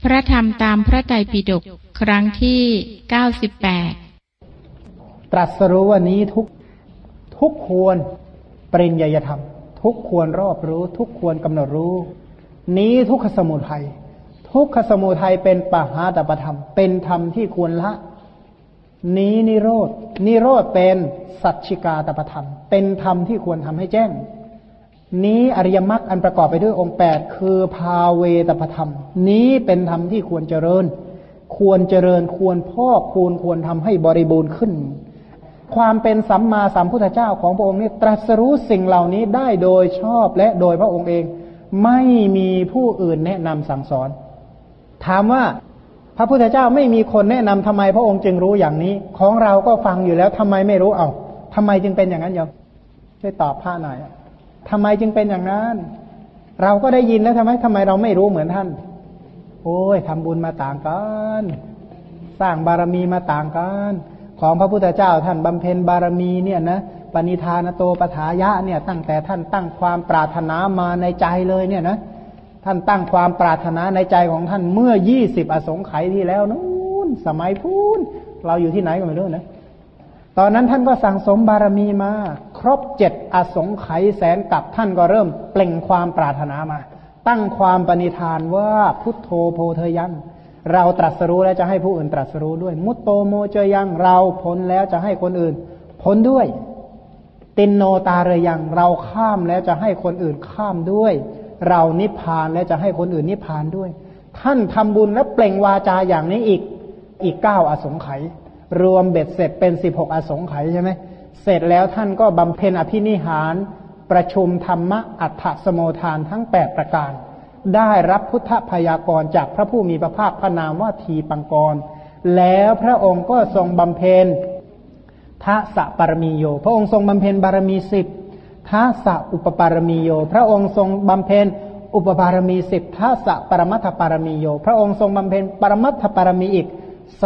พระธรรมตามพระไตรปิฎกครั้งที่98 ตรัสรู้ว่านี้ทุกควรปริญญาธรรมทุกควรรอบรู้ทุกควรกำหนดรู้นี้ทุกขสมุทัยทุกขสมุทัยเป็นปหาตปธรรมเป็นธรรมที่ควรละนี้นิโรธเป็นสัจฉิกาตปธรรมเป็นธรรมที่ควรทำให้แจ้งนี้อริยมรรคอันประกอบไปด้วยองค์8คือภาเวตปธรรมนี้เป็นธรรมที่ควรเจริญควรพอกควรทำให้บริบูรณ์ขึ้นความเป็นสัมมาสัมพุทธเจ้าของพระองค์นี้ตรัสรู้สิ่งเหล่านี้ได้โดยชอบและโดยพระองค์เองไม่มีผู้อื่นแนะนำสั่งสอนถามว่าพระพุทธเจ้าไม่มีคนแนะนำทำไมพระองค์จึงรู้อย่างนี้ของเราก็ฟังอยู่แล้วทำไมไม่รู้ทำไมจึงเป็นอย่างนั้นโยมช่วยตอบพระหน่อยทำไมจึงเป็นอย่างนั้นเราก็ได้ยินแล้วทำไมเราไม่รู้เหมือนท่านโอ้ยทำบุญมาต่างกันสร้างบารมีมาต่างกันของพระพุทธเจ้าท่านบำเพ็ญบารมีเนี่ยนะปณิธานโตปฐายะเนี่ยตั้งแต่ท่านตั้งความปรารถนามาในใจเลยเนี่ยนะท่านตั้งความปรารถนาในใจของท่านเมื่อ20อสงไขยที่แล้วนู้นสมัยพูนเราอยู่ที่ไหนก็ไม่รู้นะตอนนั้นท่านก็สั่งสมบารมีมาครบ7อสงไขยแสนกับท่านก็เริ่มเปล่งความปรารถนามาตั้งความปณิธานว่าพุทโธโพเทยังเราตรัสรู้แล้วจะให้ผู้อื่นตรัสรู้ด้วยมุตโตโมเจยังเราพ้นแล้วจะให้คนอื่นพ้นด้วยตินโนตาเรยังเราข้ามแล้วจะให้คนอื่นข้ามด้วยเรานิพพานแล้วจะให้คนอื่นนิพพานด้วยท่านทำบุญและเปล่งวาจาอย่างนี้อีก9อสงไขยรวมเบ็ดเสร็จเป็น16อสงไขยใช่ไหมเสร็จแล้วท่านก็บำเพ็ญอภินิหารประชุมธรรมะอัฏฐสโมทานทั้ง8ประการได้รับพุทธพยากรณ์จากพระผู้มีพระภาคพระนามว่าทีปังกรแล้วพระองค์ก็ทรงบำเพ็ญทัสสะปรมีโยพระองค์ทรงบำเพ็ญบารมี10ทัสสะอุปปารมีโยพระองค์ทรงบำเพ็ญอุปปารมี10ทัสสะปรมัตถปารมีโยพระองค์ทรงบำเพ็ญปรมัตถปารมีอีก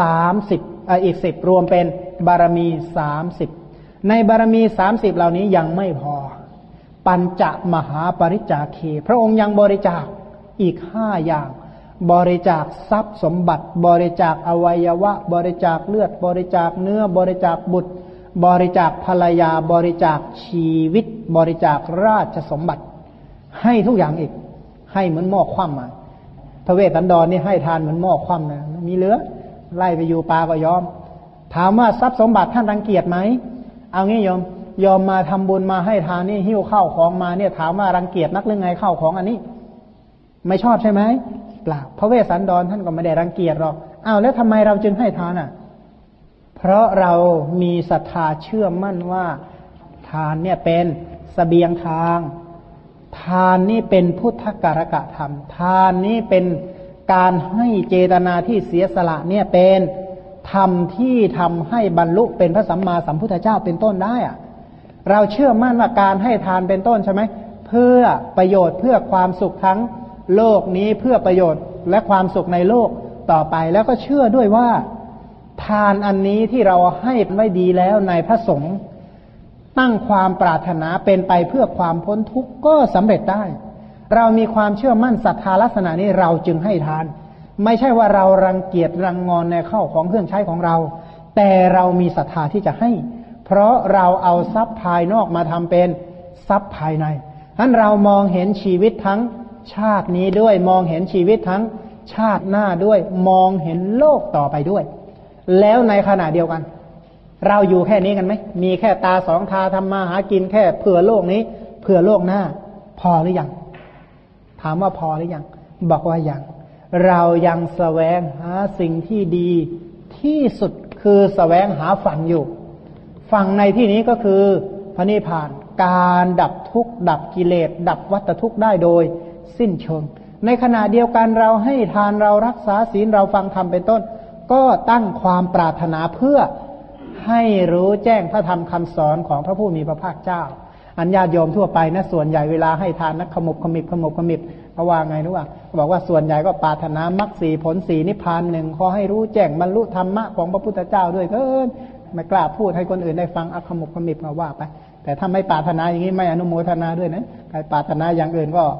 30อีก10รวมเป็นบารมี30ในบารมี30เหล่านี้ยังไม่พอปัญจมหาปริจาคีพระองค์ยังบริจาคอีก5อย่างบริจาคทรัพย์สมบัติบริจาคอวัยวะบริจาคเลือดบริจาคเนื้อบริจาคบุตรบริจาคภรรยาบริจาคชีวิตบริจาคราชสมบัติให้ทุกอย่างอีกให้เหมือนหม้อคว่ำมาพระเวสสันดรนี่ให้ทานเหมือนหม้อคว่ำนะมีเหลือไล่ไปอยู่ปลาก็ยอมถามว่าทรัพย์สมบัติท่านรังเกียจไหมเอางี้ยอมมาทำบุญมาให้ทานนี่หิ้วข้าวของมาเนี่ยถามว่ารังเกียจนักหรือไงข้าวของอันนี้ไม่ชอบใช่ไหมเปล่าพระเวสสันดรท่านก็ไม่ได้รังเกียจหรอกแล้วทำไมเราจึงให้ทานเพราะเรามีศรัทธาเชื่อมั่นว่าทานเนี่ยเป็นเสบียงทางทานนี่เป็นพุทธการกะธรรมทานนี่เป็นการให้เจตนาที่เสียสละเนี่ยเป็นธรรมที่ทำให้บรรลุเป็นพระสัมมาสัมพุทธเจ้าเป็นต้นได้เราเชื่อมั่นว่าการให้ทานเป็นต้นใช่ไหมเพื่อประโยชน์เพื่อความสุขทั้งโลกนี้เพื่อประโยชน์และความสุขในโลกต่อไปแล้วก็เชื่อด้วยว่าทานอันนี้ที่เราให้ไว้ดีแล้วในพระสงฆ์ตั้งความปรารถนาเป็นไปเพื่อความพ้นทุกข์ก็สำเร็จได้เรามีความเชื่อมั่นศรัทธาลักษณะนี้เราจึงให้ทานไม่ใช่ว่าเรารังเกียจรังงอนในข้าวของเครื่องใช้ของเราแต่เรามีศรัทธาที่จะให้เพราะเราเอาทรัพย์ภายนอกมาทำเป็นทรัพย์ภายในนั้นเรามองเห็นชีวิตทั้งชาตินี้ด้วยมองเห็นชีวิตทั้งชาติหน้าด้วยมองเห็นโลกต่อไปด้วยแล้วในขณะเดียวกันเราอยู่แค่นี้กันไหมมีแค่ตาสองตาทำมาหากินแค่เผื่อโลกนี้เผื่อโลกหน้าพอหรือยังถามว่าพอหรือยังบอกว่ายังเรายังแสวงหาสิ่งที่ดีที่สุดคือแสวงหาฝั่งอยู่ฝั่งในที่นี้ก็คือพระนิพพานการดับทุกข์ดับกิเลสดับวัฏทุกข์ได้โดยสิ้นเชิงในขณะเดียวกันเราให้ทานเรารักษาศีลเราฟังธรรมเป็นต้นก็ตั้งความปรารถนาเพื่อให้รู้แจ้งพระธรรมคำสอนของพระผู้มีพระภาคเจ้าอัญญาโยมทั่วไปนะส่วนใหญ่เวลาให้ทานนักขมุบขมิบเขาว่าไงรู้ป่ะบอกว่าส่วนใหญ่ก็ปรารถนามรรคสี่ผลสี่นิพพานหนึ่งขอให้รู้แจ้งบรรลุธรรมะของพระพุทธเจ้าด้วยเถิดไม่กล้าพูดให้คนอื่นได้ฟังอักขมุบขมิบมาว่าไปแต่ถ้าไม่ปรารถนาอย่างนี้ไม่อนุโมทนาด้วยนะใครปรารถนาอย่างอื่นก็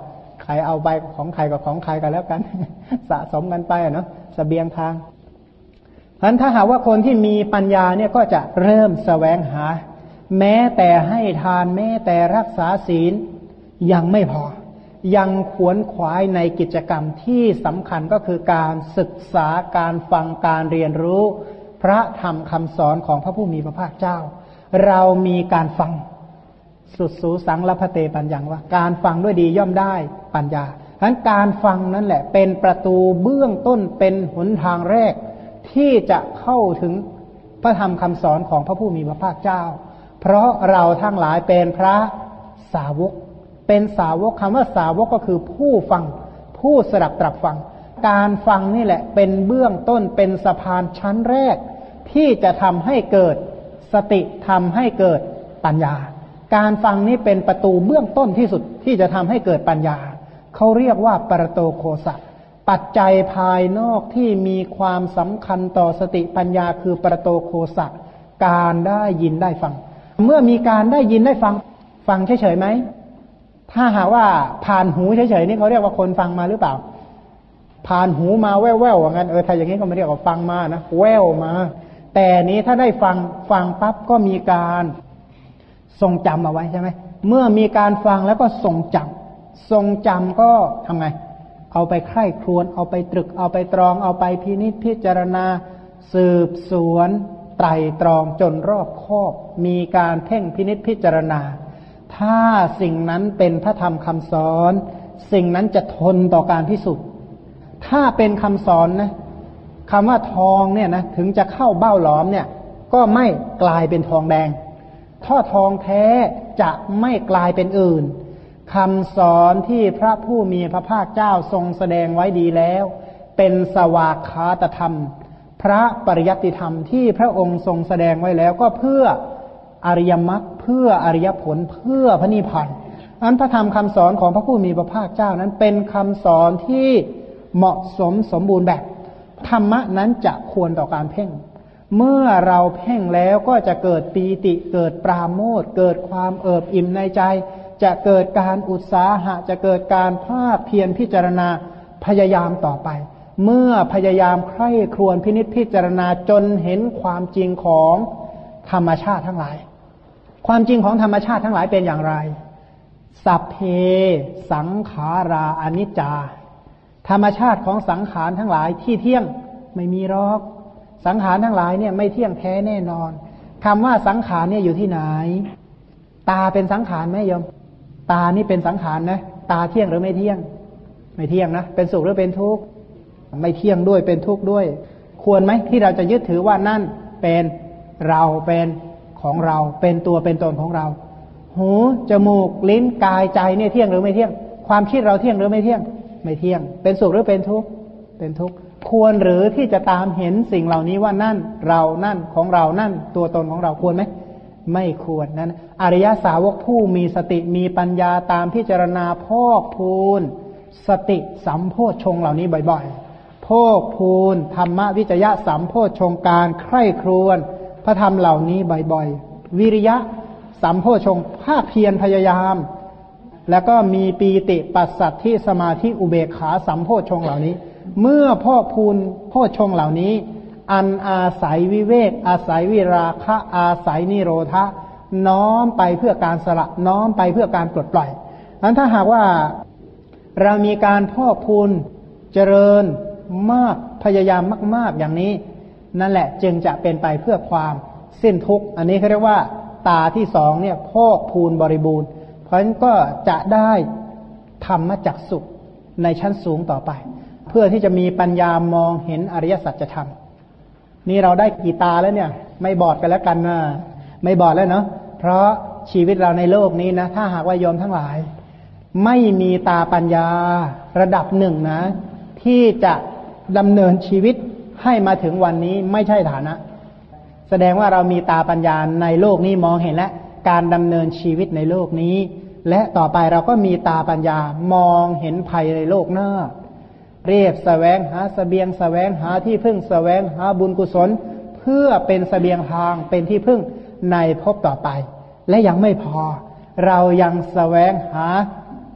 ใครเอาไปของใครกับของใครกันแล้วกัน สะสมกันไปเนาะเสบียงทางฉะนั้นถ้าหากว่าคนที่มีปัญญาเนี่ยก็จะเริ่มแสวงหาแม้แต่ให้ทานแม้แต่รักษาศีลยังไม่พอยังขวนขวายในกิจกรรมที่สำคัญก็คือการศึกษาการฟังการเรียนรู้พระธรรมคำสอนของพระผู้มีพระภาคเจ้าเรามีการฟังสุดสูสังลพเตปัญญังว่าการฟังด้วยดีย่อมได้ปัญญาฉะนั้นการฟังนั่นแหละเป็นประตูเบื้องต้นเป็นหนทางแรกที่จะเข้าถึงพระธรรมคำสอนของพระผู้มีพระภาคเจ้าเพราะเราทั้งหลายเป็นพระสาวกเป็นสาวกคำว่าสาวกก็คือผู้ฟังผู้สดับตรับฟังการฟังนี่แหละเป็นเบื้องต้นเป็นสะพานชั้นแรกที่จะทำให้เกิดสติทำให้เกิดปัญญาการฟังนี้เป็นประตูเบื้องต้นที่สุดที่จะทำให้เกิดปัญญาเขาเรียกว่าปรโตโคสะปัจจัยภายนอกที่มีความสำคัญต่อสติปัญญาคือปรโตโคสะการได้ยินได้ฟังเมื่อมีการได้ยินได้ฟังเฉยๆไหมถ้าหากว่าผ่านหูเฉยๆนี่เขาเรียกว่าคนฟังมาหรือเปล่าผ่านหูมาแว่วๆว่างั้นถ้าอย่างนี้ก็ไม่เรียกว่าฟังมานะแว่วมาแต่นี้ถ้าได้ฟังปั๊บก็มีการทรงจำเอาไว้ใช่ไหมเมื่อมีการฟังแล้วก็ทรงจำก็ทำไงเอาไปใคร่ครวญเอาไปตรึกเอาไปตรองเอาไปพินิจพิจารณาสืบสวนไตร่ตรองจนรอบคอบมีการเพ่งพินิจพิจารณาถ้าสิ่งนั้นเป็นพระธรรมคำสอนสิ่งนั้นจะทนต่อการพิสูจน์ถ้าเป็นคำสอนนะคำว่าทองเนี่ยนะถึงจะเข้าเบ้าหลอมเนี่ยก็ไม่กลายเป็นทองแดงถ้าทองแท้จะไม่กลายเป็นอื่นคำสอนที่พระผู้มีพระภาคเจ้าทรงแสดงไว้ดีแล้วเป็นสวากขาตธรรมพระปริยัติธรรมที่พระองค์ทรงแสดงไว้แล้วก็เพื่ออริยมรรคเพื่ออริยผลเพื่อพระนิพพานอันพระธรรมคำสอนของพระผู้มีพระภาคเจ้านั้นเป็นคำสอนที่เหมาะสมสมบูรณ์แบบธรรมะนั้นจะควรต่อการเพ่งเมื่อเราเพ่งแล้วก็จะเกิดปีติเกิดปราโมทย์เกิดความเอิบอิ่มในใจจะเกิดการอุตสาหะจะเกิดการภาคเพียรพิจารณาพยายามต่อไปเมื่อพยายามใคร่ครวญพินิจพิจารณาจนเห็นความจริงของธรรมชาติทั้งหลายความจริงของธรรมชาติทั้งหลายเป็นอย่างไรสัพเพสังขาราอนิจจาธรรมชาติของสังขารทั้งหลายที่เที่ยงไม่มีหรอกสังขารทั้งหลายเนี่ยไม่เที่ยงแท้แน่นอนคำว่าสังขารเนี่ยอยู่ที่ไหนตาเป็นสังขารไหมโยมตานี่เป็นสังขารนะตาเที่ยงหรือไม่เที่ยงไม่เที่ยงนะเป็นสุขหรือเป็นทุกข์ไม่เที่ยงด้วยเป็นทุกข์ด้วยควรไหมที่เราจะยึดถือว่านั่นเป็นเราเป็นของเราเป็นตัวเป็นตนของเราหูจมูกลิ้นกายใจเนี่ยเที่ยงหรือไม่เที่ยงความคิดเราเที่ยงหรือไม่เที่ยงไม่เที่ยงเป็นสุขหรือเป็นทุกข์เป็นทุกข์ควรหรือที่จะตามเห็นสิ่งเหล่านี้ว่านั่นเรานั่นของเรานั่นตัวตนของเราควรไหมไม่ควรนั้นอริยสาวกผู้มีสติมีปัญญาตามพิจารณาพอกพูนสติสัมโพชฌงค์เหล่านี้บ่อยๆพอกพูนธรรมวิจยะสัมโพชฌงค์การใคร่ครวญพระธรรมเหล่านี้บ่อยๆวิริยะสัมโพชฌงค์ภาคเพียรพยายามแล้วก็มีปีติปัสสัทธิสมาธิอุเบกขาสัมโพชฌงค์เหล่านี้เมื่อพอกพูนโพชฌงค์เหล่านี้อันอาศัยวิเวกอาศัยวิราคะอาศัยนิโรธะน้อมไปเพื่อการสละน้อมไปเพื่อการปลดปล่อยนั้นถ้าหากว่าเรามีการพอกพูนเจริญมากพยายามมากๆอย่างนี้นั่นแหละจึงจะเป็นไปเพื่อความสิ้นทุกข์อันนี้เขาเรียกว่าตาที่สองเนี่ยพอกพูนบริบูรณ์เพราะฉะนั้นก็จะได้ธรรมจักษุในชั้นสูงต่อไปเพื่อที่จะมีปัญญามองเห็นอริยสัจธรรมนี่เราได้กี่ตาแล้วเนี่ยไม่บอดกันแล้วกันนะไม่บอดแล้วเนาะเพราะชีวิตเราในโลกนี้นะถ้าหากว่าโยมทั้งหลายไม่มีตาปัญญาระดับหนึ่งนะที่จะดำเนินชีวิตให้มาถึงวันนี้ไม่ใช่ฐานะแสดงว่าเรามีตาปัญญาในโลกนี้มองเห็นและการดำเนินชีวิตในโลกนี้และต่อไปเราก็มีตาปัญญามองเห็นภัยในโลกหน้าเรียบแสวงหาเสบียงแสวงหาที่พึ่งแสวงหาบุญกุศลเพื่อเป็นเสบียงทางเป็นที่พึ่งในภพต่อไปและยังไม่พอเรายังแสวงหา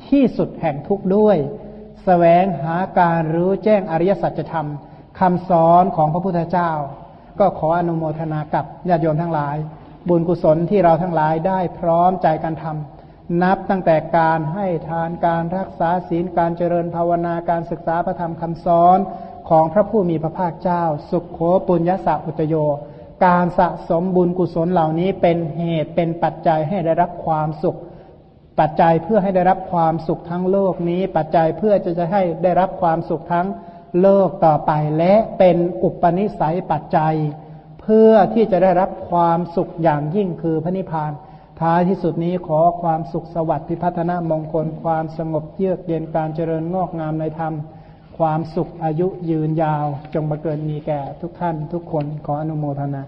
ที่สุดแห่งทุกข์ด้วยแสวงหาการรู้แจ้งอริยสัจธรรมคำสอนของพระพุทธเจ้าก็ขออนุโมทนากับญาติโยมทั้งหลายบุญกุศลที่เราทั้งหลายได้พร้อมใจกันทำนับตั้งแต่การให้ทานการรักษาศีลการเจริญภาวนาการศึกษาพระธรรมคำสอนของพระผู้มีพระภาคเจ้าสุขโขปุญญสะอุตโยการสะสมบุญกุศลเหล่านี้เป็นเหตุเป็นปัจจัยให้ได้รับความสุขปัจจัยเพื่อให้ได้รับความสุขทั้งโลกนี้ปัจจัยเพื่อจะให้ได้รับความสุขทั้งโลกต่อไปและเป็นอุปนิสัยปัจจัยเพื่อที่จะได้รับความสุขอย่างยิ่งคือพระนิพพานท้ายที่สุดนี้ขอความสุขสวัสดิ์พิพัฒนามงคลความสงบเยือกเย็นการเจริญงอกงามในธรรมความสุขอายุยืนยาวจงบังเกิดมีแก่ทุกท่านทุกคนขออนุโมทนา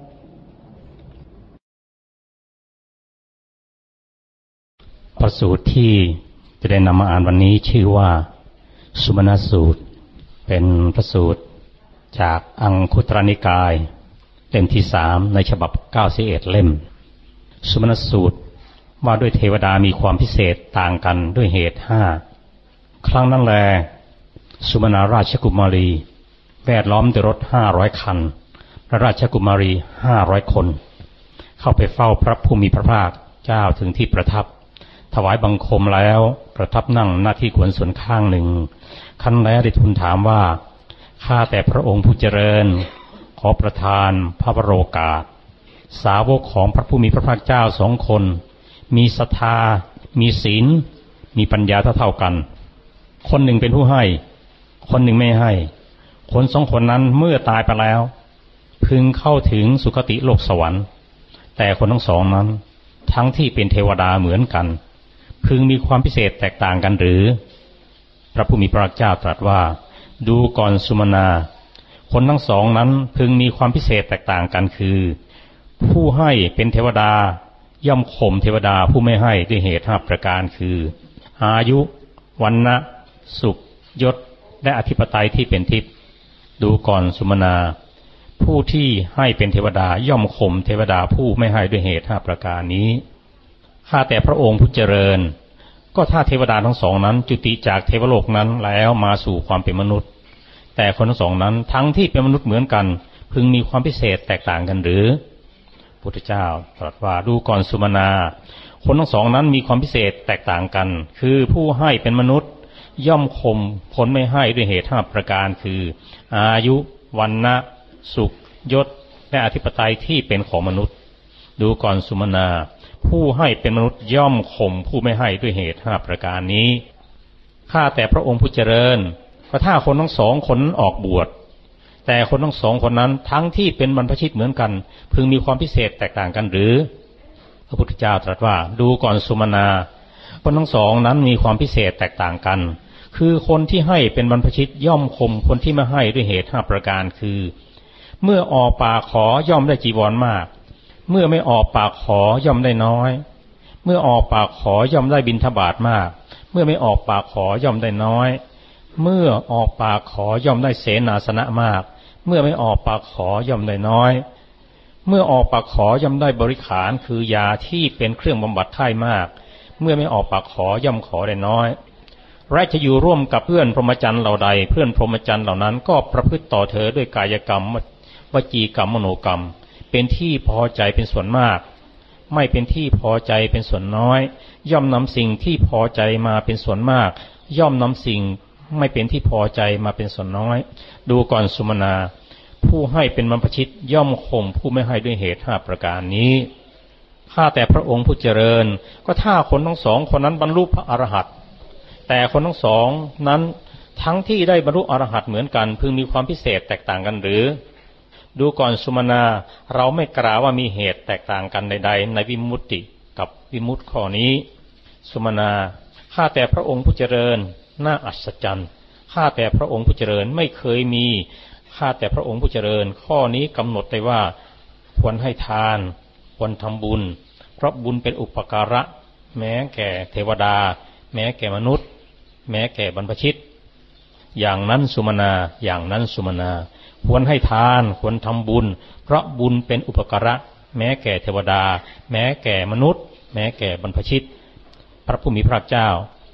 พระสูตรที่จะได้นำมาอ่านวันนี้ชื่อว่าสุมาณสูตรเป็นพระสูตรจากอังคุตรนิกายเล่มที่3ในฉบับ91เล่มสุมาณสูตรว่าด้วยเทวดามีความพิเศษต่างกันด้วยเหตุ5ครั้งนั้นแลสุมาณราชกุมารีแวดล้อมด้วยรถ500คันและราชกุมารี500คนเข้าไปเฝ้าพระผู้มีพระภาคเจ้าถึงที่ประทับถวายบังคมแล้วประทับนั่งหน้าที่ควรส่วนข้างหนึ่งครั้นแล้วได้ทูลถามว่าข้าแต่พระองค์ผู้เจริญขอประทานพระวโรกาสสาวกของพระผู้มีพระภาคเจ้า2คนมีศรัทธามีศีลมีปัญญาเท่ากันคนหนึ่งเป็นผู้ให้คนหนึ่งไม่ให้คน2คนนั้นเมื่อตายไปแล้วพึงเข้าถึงสุคติโลกสวรรค์แต่คนทั้งสองนั้นทั้งที่เป็นเทวดาเหมือนกันพึงมีความพิเศษแตกต่างกันหรือพระผู้มีพระภาคเจ้าตรัสว่าดูก่อนสุมาณาคนทั้งสองนั้นพึงมีความพิเศษแตกต่างกันคือผู้ให้เป็นเทวดาย่อมข่มเทวดาผู้ไม่ให้ด้วยเหตุ5ประการคืออายุวรรณะสุขยศและอธิปไตยที่เป็นทิพย์ดูก่อนสุมาณาผู้ที่ให้เป็นเทวดาย่อมข่มเทวดาผู้ไม่ให้ด้วยเหตุ5ประการนี้ข้าแต่พระองค์ผู้เจริญก็ถ้าเทวดาทั้งสองนั้นจุติจากเทวโลกนั้นแล้วมาสู่ความเป็นมนุษย์แต่คนทั้งสองนั้นทั้งที่เป็นมนุษย์เหมือนกันพึงมีความพิเศษแตกต่างกันหรือพุทธเจ้าตรัสว่าดูก่อนสุมาณาคนทั้งสองนั้นมีความพิเศษแตกต่างกันคือผู้ให้เป็นมนุษย์ย่อมข่มคนไม่ให้ด้วยเหตุ5ประการคืออายุวรรณะสุขยศและอธิปไตยที่เป็นของมนุษย์ดูก่อนสุมาณาผู้ให้เป็นมนุษย์ย่อมข่มผู้ไม่ให้ด้วยเหตุ5ประการนี้ข้าแต่พระองค์ผู้เจริญก็ถ้าคนทั้งสองคนนั้นออกบวชแต่คนทั้งสองคนนั้นทั้งที่เป็นบรรพชิตเหมือนกันพึงมีความพิเศษแตกต่างกันหรือพระพุทธเจ้าตรัสว่าดูก่อนสุมาณาคนทั้งสองนั้นมีความพิเศษแตกต่างกันคือคนที่ให้เป็นบรรพชิตย่อมข่มคนที่ไม่ให้ด้วยเหตุ5ประการคือเมื่อออกปากขอย่อมได้จีวรมากเมื่อไม่ออกปากขอย่อมได้น้อยเมื่อออกปากขอย่อมได้บิณฑบาตมากเมื่อไม่ออกปากขอย่อมได้น้อยเมื่อออกปากขอย่อมได้เสนาสนะมากเมื่อไม่ออกปากขอย่อมได้น้อยเมื่อออกปากขอย่อมได้บริขารคือยาที่เป็นเครื่องบำบัดไข้มากเมื่อไม่ออกปากขอย่อมขอได้น้อยและจะอยู่ร่วมกับเพื่อนพรหมจรรย์เหล่าใดเพื่อนพรหมจรรย์เหล่านั้นก็ประพฤติต่อเธอด้วยกายกรรมวจีกรรมมโนกรรมเป็นที่พอใจเป็นส่วนมากไม่เป็นที่พอใจเป็นส่วนน้อยย่อมนำสิ่งที่พอใจมาเป็นส่วนมากย่อมนำสิ่งไม่เป็นที่พอใจมาเป็นส่วนน้อยดูก่อนสุมาณาผู้ให้เป็นบรรพชิตย่อมข่มผู้ไม่ให้ด้วยเหตุ5ประการนี้ข้าแต่พระองค์ผู้เจริญก็ถ้าคนทั้งสองคนนั้นบรรลุพระอรหันต์แต่คนทั้งสองนั้นทั้งที่ได้บรรลุอรหันต์เหมือนกันพึงมีความพิเศษแตกต่างกันหรือดูก่อนสุมาณาเราไม่กล่าวว่ามีเหตุแตกต่างกันใดๆในวิมุตติกับวิมุตติข้อนี้สุมาณาข้าแต่พระองค์ผู้เจริญน่าอัศจรรย์ข้าแต่พระองค์ผู้เจริญไม่เคยมีข้าแต่พระองค์ผู้เจริญข้อนี้กำหนดได้ว่าควรให้ทานควรทำบุญเพราะบุญเป็นอุปการะแม้แก่เทวดาแม้แก่มนุษย์แม้แก่บรรพชิตอย่างนั้นสุมาณาอย่างนั้นสุมาณาควรให้ทานควรทำบุญเพราะบุญเป็นอุปการะแม้แก่เทวดาแม้แก่มนุษย์แม้แก่บรรพชิตพระผู้มีพระเจ้า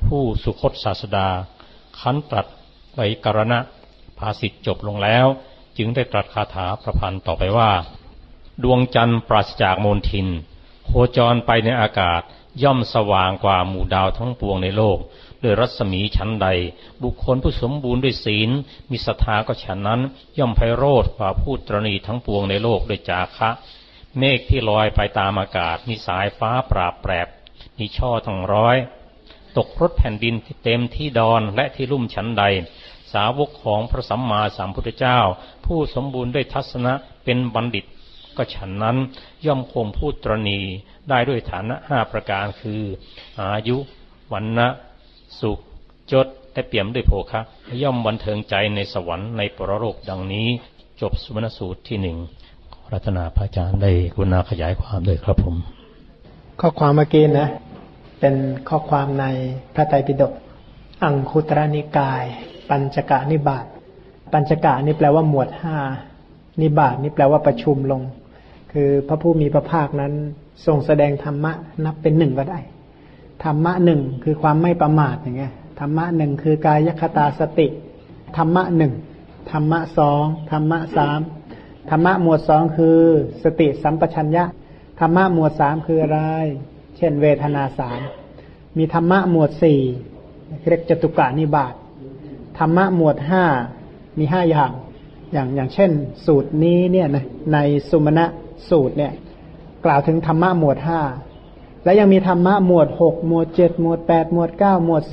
ผู้สุคตศาสดาขันตรัสไว้กรณะภาษิตจบลงแล้วจึงได้ตรัสคาถาประพันธ์ต่อไปว่าดวงจันทร์ปราศจากมลทินโคจรไปในอากาศย่อมสว่างกว่าหมู่ดาวทั้งปวงในโลกด้วยรัศมีชั้นใดบุคคลผู้สมบูรณ์ด้วยศีลมีศรัทธาก็ฉันนั้นย่อมไพโรจน์กว่าผู้ตรณีทั้งปวงในโลกด้วยจาคะเมฆที่ลอยไปตามอากาศมีสายฟ้าปราบแปรบมีช่อทั้งร้อยตกรถแผ่นดินที่เต็มที่ดอนและที่ลุ่มชั้นใดสาวกของพระสัมมาสัมพุทธเจ้าผู้สมบูรณ์ด้วยทัศนะเป็นบัณฑิตก็ฉันนั้นย่อมคงผู้ตรณีได้ด้วยฐานะ5ประการคืออายุวรรณะสุขยศและเปี่ยมด้วยโภคะย่อมบันเทิงใจในสวรรค์ในปรโลกดังนี้จบสุวรรณสูตรที่1ขอรัตนาพระอาจารย์ได้กรุณาขยายความด้วยครับผมข้อความเมื่อกี้นะเป็นข้อความในพระไตรปิฎกอังคุตรนิกายปัญจกนิบาตปัญจกะนี่แปลว่าหมวด5นิบาตนี่แปลว่าประชุมลงคือพระผู้มีพระภาคนั้นทรงแสดงธรรมะนับเป็น1ก็ได้ธรรมะ1คือความไม่ประมาทอย่างเงี้ยธรรมะ1คือกายคตาสติธรรมะ1ธรรมะ2ธรรมะ3ธรรมะหมวด2คือสติสัมปชัญญะธรรมะหมวด3คืออะไรเช่นเวทนา3มีธรรมะหมวด4เรียกจตุกะนิบาตธรรมะหมวด5มี5อย่างเช่นสูตรนี้เนี่ยนะในสุมาณะสูตรเนี่ยกล่าวถึงธรรมะหมวด5และยังมีธรรมะหมวด6หมวด7หมวด8หมวด9หมวด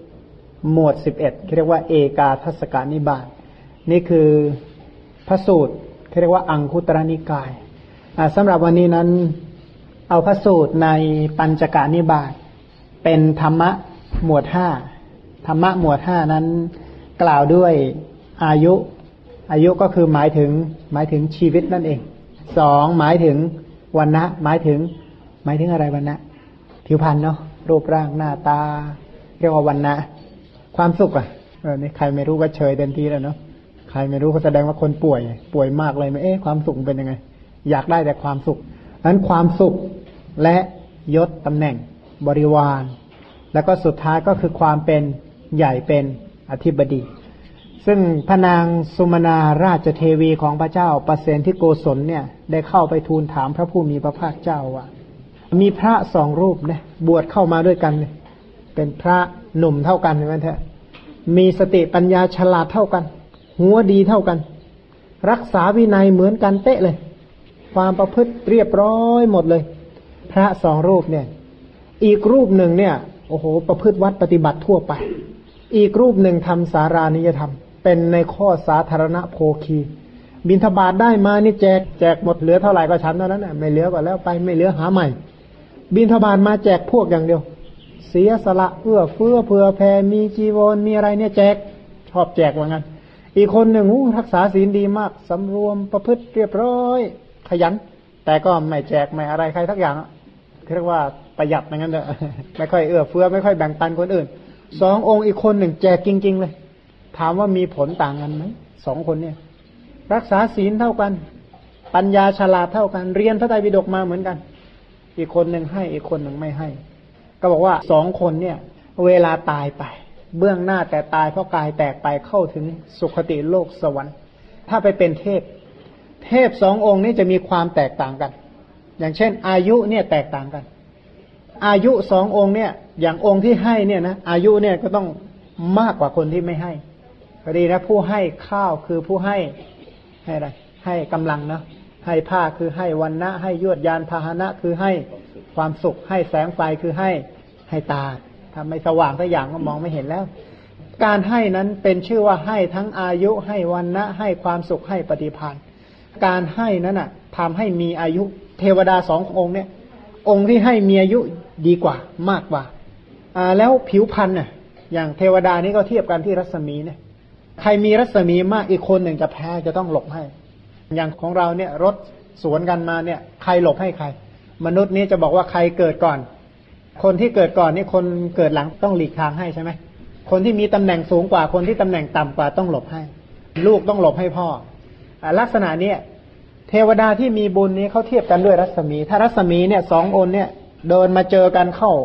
10หมวด11เรียกว่าเอกาทัศกานิบาตนี่คือพระสูตรเรียกว่าอังคุตรนิกายสำหรับวันนี้นั้นเอาพระสูตรในปัญจกนิบาตเป็นธรรมะหมวด5ธรรมะหมวด5นั้นกล่าวด้วยอายุก็คือหมายถึงชีวิตนั่นเอง2หมายถึงวรรณะหมายถึงอะไรวรรณะผิวพรรณเนาะรูปร่างหน้าตาเรียกว่าวรรณะความสุขนี่ใครไม่รู้ก็เฉยเต็มที่แล้วเนาะใครไม่รู้ก็แสดงว่าคนป่วยมากเลยไหมความสุขเป็นยังไงอยากได้แต่ความสุขนั้นความสุขและยศตำแหน่งบริวารแล้วก็สุดท้ายก็คือความเป็นใหญ่เป็นอธิบดีซึ่งพระนางสุมาณาราชเทวีของพระเจ้าประเสนที่โกศลเนี่ยได้เข้าไปทูลถามพระผู้มีพระภาคเจ้าว่ามีพระ2รูปเนี่ยบวชเข้ามาด้วยกันเป็นพระหนุ่มเท่ากันใช่ไหมเถอะมีสติปัญญาฉลาดเท่ากันหัวดีเท่ากันรักษาวินัยเหมือนกันเป๊ะเลยความประพฤติเรียบร้อยหมดเลยพระ2รูปเนี่ยอีกรูปหนึ่งเนี่ยโอ้โหประพฤติวัดปฏิบัติทั่วไปอีกรูปหนึ่งทำสารานิยธรรมเป็นในข้อสาธารณโภคีบิณฑบาตได้มานี่แจกหมดเหลือเท่าไหร่ก็ฉันเท่านั้นน่ะไม่เหลือก็แล้วไปไม่เหลือหาใหม่บิณฑบาตมาแจกพวกอย่างเดียวเสียสละเอื้อเฟื้อเผื่อแผ่มีจีวรมีอะไรเนี่ยแจกชอบแจกว่างั้นอีกคนหนึ่งรักษาศีลดีมากสำรวมประพฤติเรียบร้อยขยันแต่ก็ไม่แจกไม่อะไรใครทักอย่างเรียกว่าประหยัดอย่างนั้นเถอะไม่ค่อยเอื้อเฟื้อไม่ค่อยแบ่งปันคนอื่น2องค์อีกคนหนึ่งแจกจริงๆเลยถามว่ามีผลต่างกันไหม2คนเนี่ยรักษาศีลเท่ากันปัญญาฉลาดเท่ากันเรียนพระไตรปิฎกมาเหมือนกันอีกคนหนึ่งให้อีกคนหนึ่งไม่ให้ก็บอกว่า2คนเนี่ยเวลาตายไปเบื้องหน้าแต่ตายเพราะกายแตกไปเข้าถึงสุคติโลกสวรรค์ถ้าไปเป็นเทพ2องค์นี้จะมีความแตกต่างกันอย่างเช่นอายุเนี่ยแตกต่างกันอายุ2องค์เนี่ยอย่างองค์ที่ให้เนี่ยนะอายุเนี่ยก็ต้องมากกว่าคนที่ไม่ให้พอดีนะผู้ให้ข้าวคือผู้ให้อะไรให้กำลังเนาะให้ผ้าคือให้วรรณะให้ยวดยานพาหนะคือให้ความสุขให้แสงไฟคือให้ตาถ้าไม่สว่างสักอย่างก็มองไม่เห็นแล้วการให้นั้นเป็นชื่อว่าให้ทั้งอายุให้วรรณะให้ความสุขให้ปฏิภาณการให้นั้นน่ะทำให้มีอายุเทวดา2องค์เนี่ยองค์ที่ให้มีอายุดีกว่ามากกว่าแล้วผิวพรรณน่ะอย่างเทวดานี่ก็เทียบกันที่รัศมีเนี่ยใครมีรัศมีมากอีกคนหนึ่งจะแพ้จะต้องหลบให้อย่างของเราเนี่ยรถสวนกันมาเนี่ยใครหลบให้ใครมนุษย์นี่จะบอกว่าใครเกิดก่อนคนที่เกิดก่อนนี่คนเกิดหลังต้องหลีกทางให้ใช่ไหมคนที่มีตำแหน่งสูงกว่าคนที่ตำแหน่งต่ำกว่าต้องหลบให้ลูกต้องหลบให้พ่อลักษณะนี้เทวดาที่มีบุญนี้เขาเทียบกันด้วยรัศมีถ้ารัศมีเนี่ย2องค์เนี่ยเดินมาเจอกันเข้า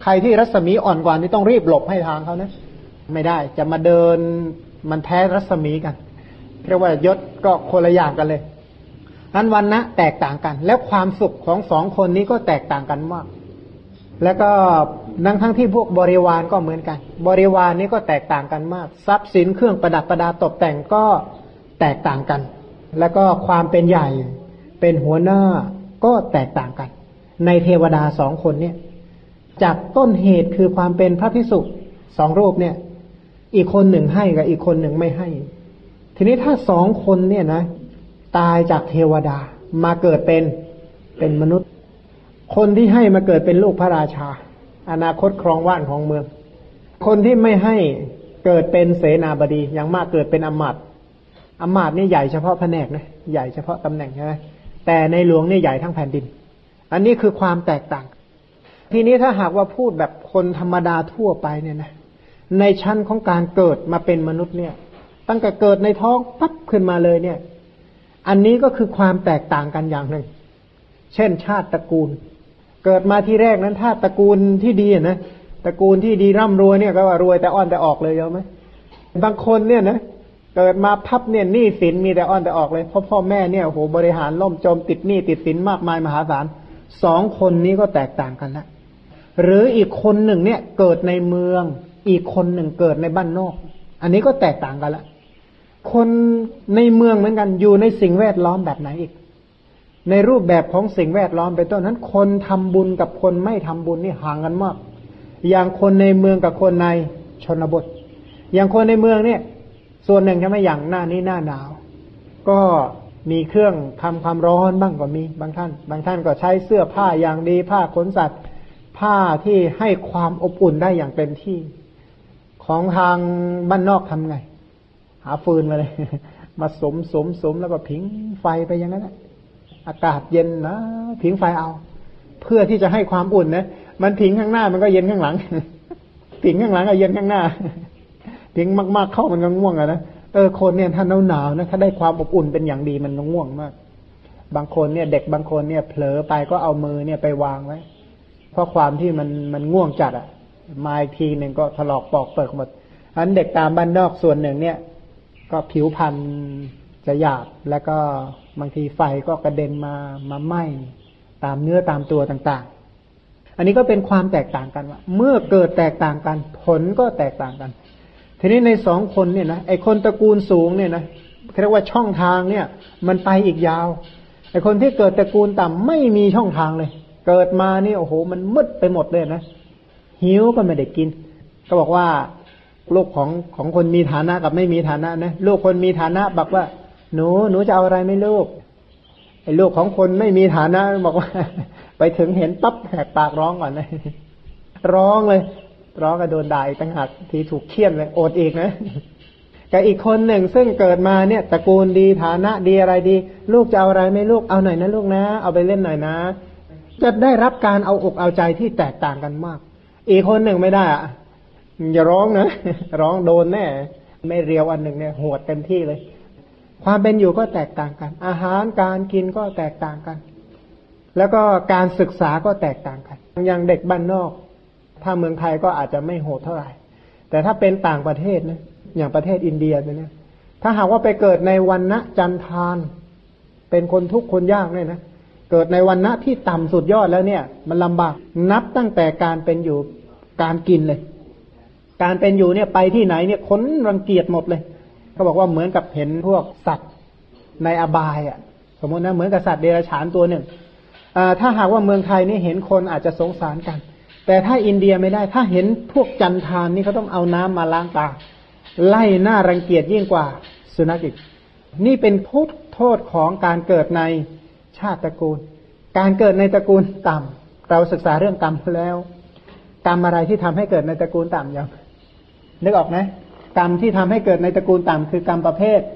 ใครที่รัศมีอ่อนกว่านี่ต้องรีบหลบให้ทางเขานะไม่ได้จะมาเดินมันแพ้รัศมีกันเรียกว่ายศก็คนละอย่างกันเลยนั้นวรรณะแตกต่างกันแล้วความสุขของสองคนนี้ก็แตกต่างกันมากแล้วก็ทั้งที่พวกบริวารก็เหมือนกันบริวารนี้ก็แตกต่างกันมากทรัพย์สินเครื่องประดับประดาตกแต่งก็แตกต่างกันแล้วก็ความเป็นใหญ่เป็นหัวหน้าก็แตกต่างกันในเทวดาสองคนเนี่ยจากต้นเหตุคือความเป็นพระภิกษุสองรูปเนี่ยอีกคนหนึ่งให้กับอีกคนหนึ่งไม่ให้ทีนี้ถ้าสองคนเนี่ยนะตายจากเทวดามาเกิดเป็นมนุษย์คนที่ให้มาเกิดเป็นลูกพระราชาอนาคตครองว่านของเมืองคนที่ไม่ให้เกิดเป็นเสนาบดีอย่างมากเกิดเป็นอมาตย์อมาตย์นี่ใหญ่เฉพาะแผนกนะใหญ่เฉพาะตำแหน่งใช่ไหมแต่ในหลวงนี่ใหญ่ทั้งแผ่นดินอันนี้คือความแตกต่างทีนี้ถ้าหากว่าพูดแบบคนธรรมดาทั่วไปเนี่ยนะในชั้นของการเกิดมาเป็นมนุษย์เนี่ยตั้งแต่เกิดในท้องปั๊บขึ้นมาเลยเนี่ยอันนี้ก็คือความแตกต่างกันอย่างหนึ่งเช่นชาติตระกูลเกิดมาที่แรกนั้นถ้าตระกูลที่ดีนะตระกูลที่ดีร่ำรวยเนี่ยก็ว่ารวยแต่อ้อนแต่ออกเลยใช่ไหมบางคนเนี่ยนะเกิดมาพับเนี่ยหนี้สินมีแต่อ้อนแต่ออกเลยเพราะพ่อแม่เนี่ยโอ้โหบริหารล่มจมติดหนี้ติดสินมากมายมหาศาลสองคนนี้ก็แตกต่างกันนะหรืออีกคนหนึ่งเนี่ยเกิดในเมืองอีกคนหนึ่งเกิดในบ้านนอกอันนี้ก็แตกต่างกันละคนในเมืองเหมือนกันอยู่ในสิ่งแวดล้อมแบบไหนอีกในรูปแบบของสิ่งแวดล้อมเป็นต้นนั้นคนทำบุญกับคนไม่ทำบุญนี่ห่างกันมากอย่างคนในเมืองกับคนในชนบทอย่างคนในเมืองเนี่ยส่วนหนึ่งใช่ไหมอย่างหน้านี้หน้าหนาวก็มีเครื่องทำความร้อนบ้างก็มีบางท่านก็ใช้เสื้อผ้าอย่างดีผ้าขนสัตว์ผ้าที่ให้ความอบอุ่นได้อย่างเต็มที่ของทางบ้านนอกทำไงหาฟืนมาเลยมาสมแล้วก็ผิงไฟไปอย่างนั้นอากาศเย็นนะผิงไฟเอาเพื่อที่จะให้ความอุ่นนะมันผิงข้างหน้ามันก็เย็นข้างหลังผิงข้างหลังก็เย็นข้างหน้าผิงมากๆเข้ามันก็ง่วงอะนะคนเนี่ยถ้าหนาวนะถ้าได้ความอบอุ่นเป็นอย่างดีมันก็ง่วงมากบางคนเนี่ยเด็กบางคนเนี่ยเผลอไปก็เอามือเนี่ยไปวางไว้เพราะความที่มันง่วงจัดอ่ะมาอีกทีหนึ่งก็ถลอกปอกเปิกหมดอันเด็กตามบ้านนอกส่วนหนึ่งเนี่ยก็ผิวพรรณจะหยาบแล้วก็บางทีไฟก็กระเด็นมาไหม้ตามเนื้อตามตัวต่างๆอันนี้ก็เป็นความแตกต่างกันว่าเมื่อเกิดแตกต่างกันผลก็แตกต่างกันทีนี้ในสองคนเนี่ยนะไอคนตระกูลสูงเนี่ยนะเรียกว่าช่องทางเนี่ยมันไปอีกยาวไอคนที่เกิดตระกูลต่ำไม่มีช่องทางเลยเกิดมานี่โอ้โหมันมืดไปหมดเลยนะหิวก็ไม่ได้กินก็บอกว่าลูกของคนมีฐานะกับไม่มีฐานะนะลูกคนมีฐานะบอกว่าหนูจะเอาอะไรไหมลูกไอ้ลูกของคนไม่มีฐานะบอกว่าไปถึงเห็นปั๊บแหกปากร้องก่อนเลยร้องก็โดนด่าอีกต่างหากทีถูกเคี่ยนเลยโอดอีกนะกับอีกคนหนึ่งซึ่งเกิดมาเนี่ยตระกูลดีฐานะดีอะไรดีลูกจะเอาอะไรไหมลูกเอาหน่อยนะลูกนะเอาไปเล่นหน่อยนะจะได้รับการเอาอกเอาใจที่แตกต่างกันมากอีกคนหนึ่งไม่ได้อะอย่าร้องนะร้องโดนแน่ไม่เรียวอันหนึ่งเนี่ยโหดเต็มที่เลยความเป็นอยู่ก็แตกต่างกันอาหารการกินก็แตกต่างกันแล้วก็การศึกษาก็แตกต่างกันอย่างเด็กบ้านนอกถ้าเมืองไทยก็อาจจะไม่โหดเท่าไหร่แต่ถ้าเป็นต่างประเทศนะอย่างประเทศอินเดียเนี่ยถ้าหากว่าไปเกิดในวรรณะจันทานเป็นคนทุกข์คนยากเนี่ยนะเกิดในวรรณะที่ต่ำสุดยอดแล้วเนี่ยมันลำบากนับตั้งแต่การเป็นอยู่การกินเลยการเป็นอยู่เนี่ยไปที่ไหนเนี่ยคนรังเกียจหมดเลยเขาบอกว่าเหมือนกับเห็นพวกสัตว์ในอบายอ่ะสมมตินะเหมือนกับสัตว์เดรัจฉานตัวหนึ่งถ้าหากว่าเมืองไทยนี่เห็นคนอาจจะสงสารกันแต่ถ้าอินเดียไม่ได้ถ้าเห็นพวกจันทานนี่เขาต้องเอาน้ำมาล้างตาไล่หน้ารังเกียจยิ่งกว่าสุนัขอีกนี่เป็นโทษของการเกิดในชาติตระกูลการเกิดในตระกูลต่ำเราศึกษาเรื่องกรรมแล้วกรรมอะไรที่ทำให้เกิดในตระกูลต่ำยังนึกออกไหมกรรมที่ทำให้เกิดในตระกูลต่ำคือกรรมประเภท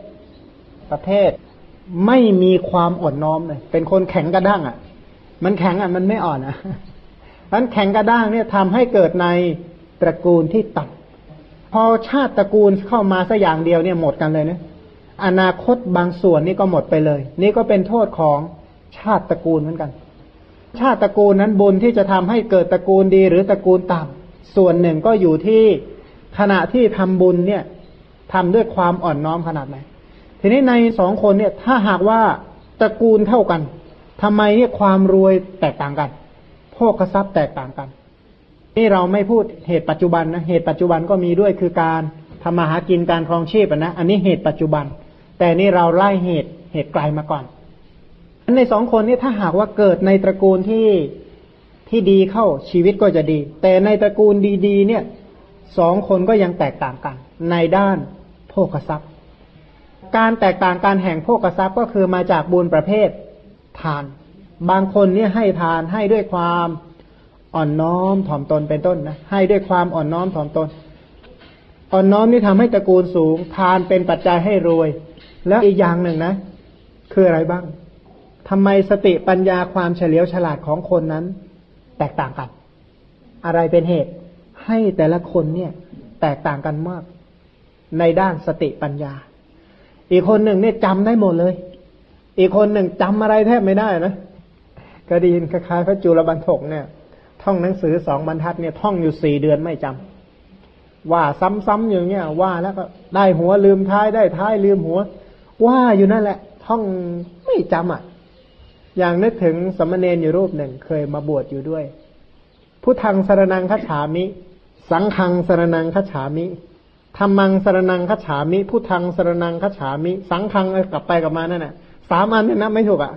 ไม่มีความอ่อนน้อมเลยเป็นคนแข็งกระด้างอ่ะมันแข็งอ่ะมันไม่อ่อนอ่ะนั้นแข็งกระด้างเนี่ยทำให้เกิดในตระกูลที่ต่ำพอชาติตระกูลเข้ามาสักอย่างเดียวเนี่ยหมดกันเลยนะอนาคตบางส่วนนี่ก็หมดไปเลยนี่ก็เป็นโทษของชาติตระกูลเหมือนกันชาติตระกูลนั้นบุญที่จะทำให้เกิดตระกูลดีหรือตระกูลต่ำส่วนหนึ่งก็อยู่ที่ขณะที่ทำบุญเนี่ยทำด้วยความอ่อนน้อมขนาดไหนทีนี้ในสองคนเนี่ยถ้าหากว่าตระกูลเท่ากันทำไมเนี่ยความรวยแตกต่างกันโภคทรัพย์แตกต่างกันนี่เราไม่พูดเหตุปัจจุบันนะเหตุปัจจุบันก็มีด้วยคือการทำมาหากินการครองชีพนะอันนี้เหตุปัจจุบันแต่นี่เราไล่เหตุไกลมาก่อนในสองคนนี้ถ้าหากว่าเกิดในตระกูลที่ดีเข้าชีวิตก็จะดีแต่ในตระกูลดีๆเนี่ยสองคนก็ยังแตกต่างกันในด้านโภคทรัพย์การแตกต่างการแห่งโภคทรัพย์ก็คือมาจากบุญประเภททานบางคนเนี่ยให้ทานให้ด้วยความอ่อนน้อมถ่อมตนเป็นต้นนะให้ด้วยความอ่อนน้อมถ่อมตนอ่อนน้อมนี่ทำให้ตระกูลสูงทานเป็นปัจจัยให้รวยแล้วอีกอย่างหนึ่งนะคืออะไรบ้างทำไมสติปัญญาความเฉลียวฉลาดของคนนั้นแตกต่างกันอะไรเป็นเหตุให้แต่ละคนเนี่ยแตกต่างกันมากในด้านสติปัญญาอีกคนหนึ่งเนี่ยจำได้หมดเลยอีกคนหนึ่งจำอะไรแทบไม่ได้นะก็ดีคล้ายๆพระจุลบรรทกเนี่ยท่องหนังสือ2 บรรทัดเนี่ยท่องอยู่4 เดือนไม่จำว่าซ้ำๆอย่างเงี้ยว่าแล้วก็ได้หัวลืมท้ายได้ท้ายลืมหัวว่าอยู่นั่นแหละท่องไม่จำอ่ะอย่างนึกถึงสมณเณรอยู่รูปหนึ่งเคยมาบวชอยู่ด้วยพุทธังสรณังคัจฉามิสังฆังสรณังคัจฉามิธัมมังสรณังคัจฉามิพุทธังสรณังคัจฉามิสังฆังกลับไปกลับมานั่นน่ะ3 อันเนี่ยนับไม่ถูกอ่ะ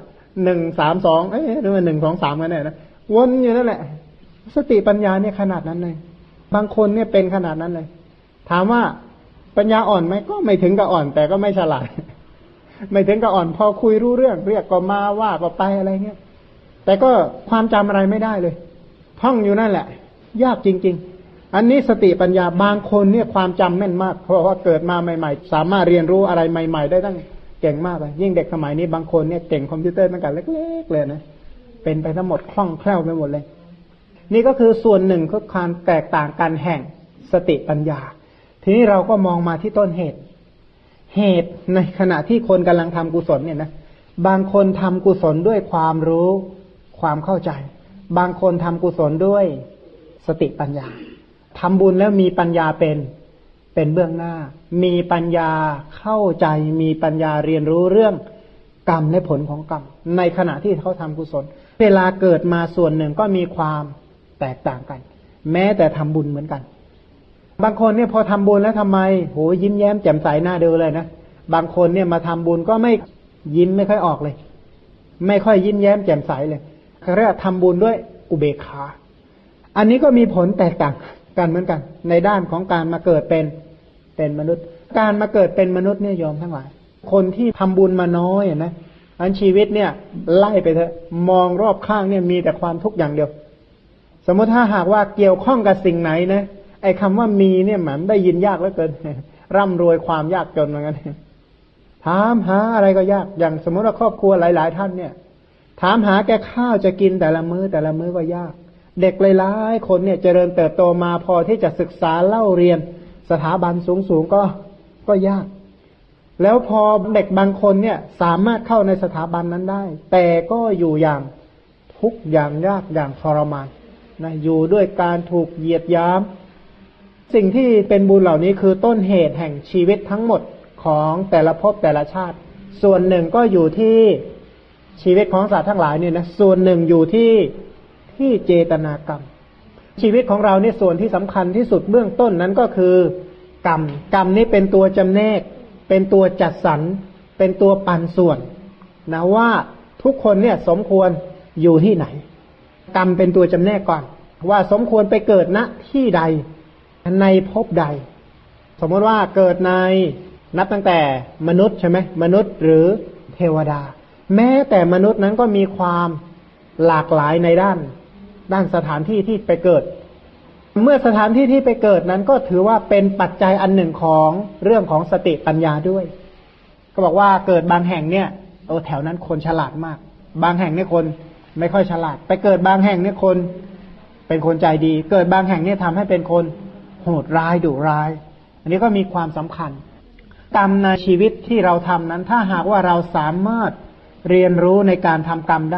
1 3 2หรือว่า1 2 3กันแน่นะวนอยู่นั่นแหละสติปัญญาเนี่ยขนาดนั้นเลยบางคนเนี่ยเป็นขนาดนั้นเลยถามว่าปัญญาอ่อนไหมก็ไม่ถึงกับอ่อนแต่ก็ไม่ฉลาดไม่ถึงกับอ่อนพอคุยรู้เรื่องเรียกก็มาว่าก็ไปอะไรเงี้ยแต่ก็ความจำอะไรไม่ได้เลยท่องอยู่นั่นแหละยากจริงๆอันนี้สติปัญญาบางคนเนี่ยความจำแม่นมากเพราะว่าเกิดมาใหม่ๆสามารถเรียนรู้อะไรใหม่ๆได้ตั้งเก่งมากเลยยิ่งเด็กสมัยนี้บางคนเนี่ยเก่งคอมพิวเตอร์ตั้งแต่เล็กๆเลยนะเป็นไปทั้งหมดคล่องแคล่วไปหมดเลยนี่ก็คือส่วนหนึ่งของการแตกต่างกันแห่งสติปัญญาทีนี้เราก็มองมาที่ต้นเหตุในขณะที่คนกำลังทำกุศลเนี่ยนะบางคนทำกุศลด้วยความรู้ความเข้าใจบางคนทำกุศลด้วยสติปัญญาทำบุญแล้วมีปัญญาเป็นเบื้องหน้ามีปัญญาเข้าใจมีปัญญาเรียนรู้เรื่องกรรมและผลของกรรมในขณะที่เขาทำกุศลเวลาเกิดมาส่วนหนึ่งก็มีความแตกต่างกันแม้แต่ทำบุญเหมือนกันบางคนเนี่ยพอทำบุญแล้วทำไมโหยิ้มแย้มแจ่มใสหน้าดูเลยนะบางคนเนี่ยมาทำบุญก็ไม่ยิ้มไม่ค่อยออกเลยไม่ค่อยยิ้มแย้มแจ่มใสเลยเขาเรียกทำบุญด้วยอุเบกขาอันนี้ก็มีผลแตกต่างกันเหมือนกันในด้านของการมาเกิดเป็นมนุษย์การมาเกิดเป็นมนุษย์เนี่ยยอมทั้งหลายคนที่ทำบุญมาน้อยนะอันชีวิตเนี่ยไล่ไปเถอะมองรอบข้างเนี่ยมีแต่ความทุกข์อย่างเดียวสมมติถ้าหากว่าเกี่ยวข้องกับสิ่งไหนนะไอ้คำว่ามีเนี่ยมันได้ยินยากเหลือเกินร่ำรวยความยากจนเหมือนกันถามหาอะไรก็ยากอย่างสมมติว่าครอบครัวหลายๆท่านเนี่ยถามหาแก่ข้าวจะกินแต่ละมื้อก็ยากเด็กหลายๆคนเนี่ยเจริญเติบโตมาพอที่จะศึกษาเล่าเรียนสถาบันสูงก็ยากแล้วพอเด็กบางคนเนี่ยสามารถเข้าในสถาบันนั้นได้แต่ก็อยู่อย่างทุกข์อย่างยากอย่างทรมานนะอยู่ด้วยการถูกเหยียดหยามสิ่งที่เป็นบุญเหล่านี้คือต้นเหตุแห่งชีวิตทั้งหมดของแต่ละภพแต่ละชาติส่วนหนึ่งก็อยู่ที่ชีวิตของสัตว์ทั้งหลายเนี่ยนะส่วนหนึ่งอยู่ที่เจตนากรรมชีวิตของเราเนี่ยส่วนที่สำคัญที่สุดเบื้องต้นนั้นก็คือกรรมนี้เป็นตัวจำแนกเป็นตัวจัดสรรเป็นตัวปันส่วนนะว่าทุกคนเนี่ยสมควรอยู่ที่ไหนกรรมเป็นตัวจำแนกก่อนว่าสมควรไปเกิดณที่ใดในภพใดสมมติว่าเกิดในนับตั้งแต่มนุษย์ใช่ไหมมนุษย์หรือเทวดาแม้แต่มนุษย์นั้นก็มีความหลากหลายในด้านสถานที่ที่ไปเกิดเมื่อสถานที่ที่ไปเกิดนั้นก็ถือว่าเป็นปัจจัยอันหนึ่งของเรื่องของสติปัญญาด้วยก็บอกว่าเกิดบางแห่งเนี่ยแถวนั้นคนฉลาดมากบางแห่งเนี่ยคนไม่ค่อยฉลาดไปเกิดบางแห่งเนี่ยคนเป็นคนใจดีเกิดบางแห่งเนี่ยทำให้เป็นคนโหดร้ายดุร้ายอันนี้ก็มีความสำคัญกรรมในชีวิตที่เราทำนั้นถ้าหากว่าเราสามารถเรียนรู้ในการทำกรรมได้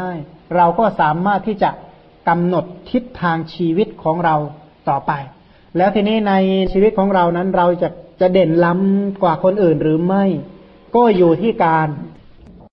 เราก็สามารถที่จะกำหนดทิศทางชีวิตของเราต่อไปแล้วทีนี้ในชีวิตของเรานั้นเราจะเด่นล้ำกว่าคนอื่นหรือไม่ก็อยู่ที่การ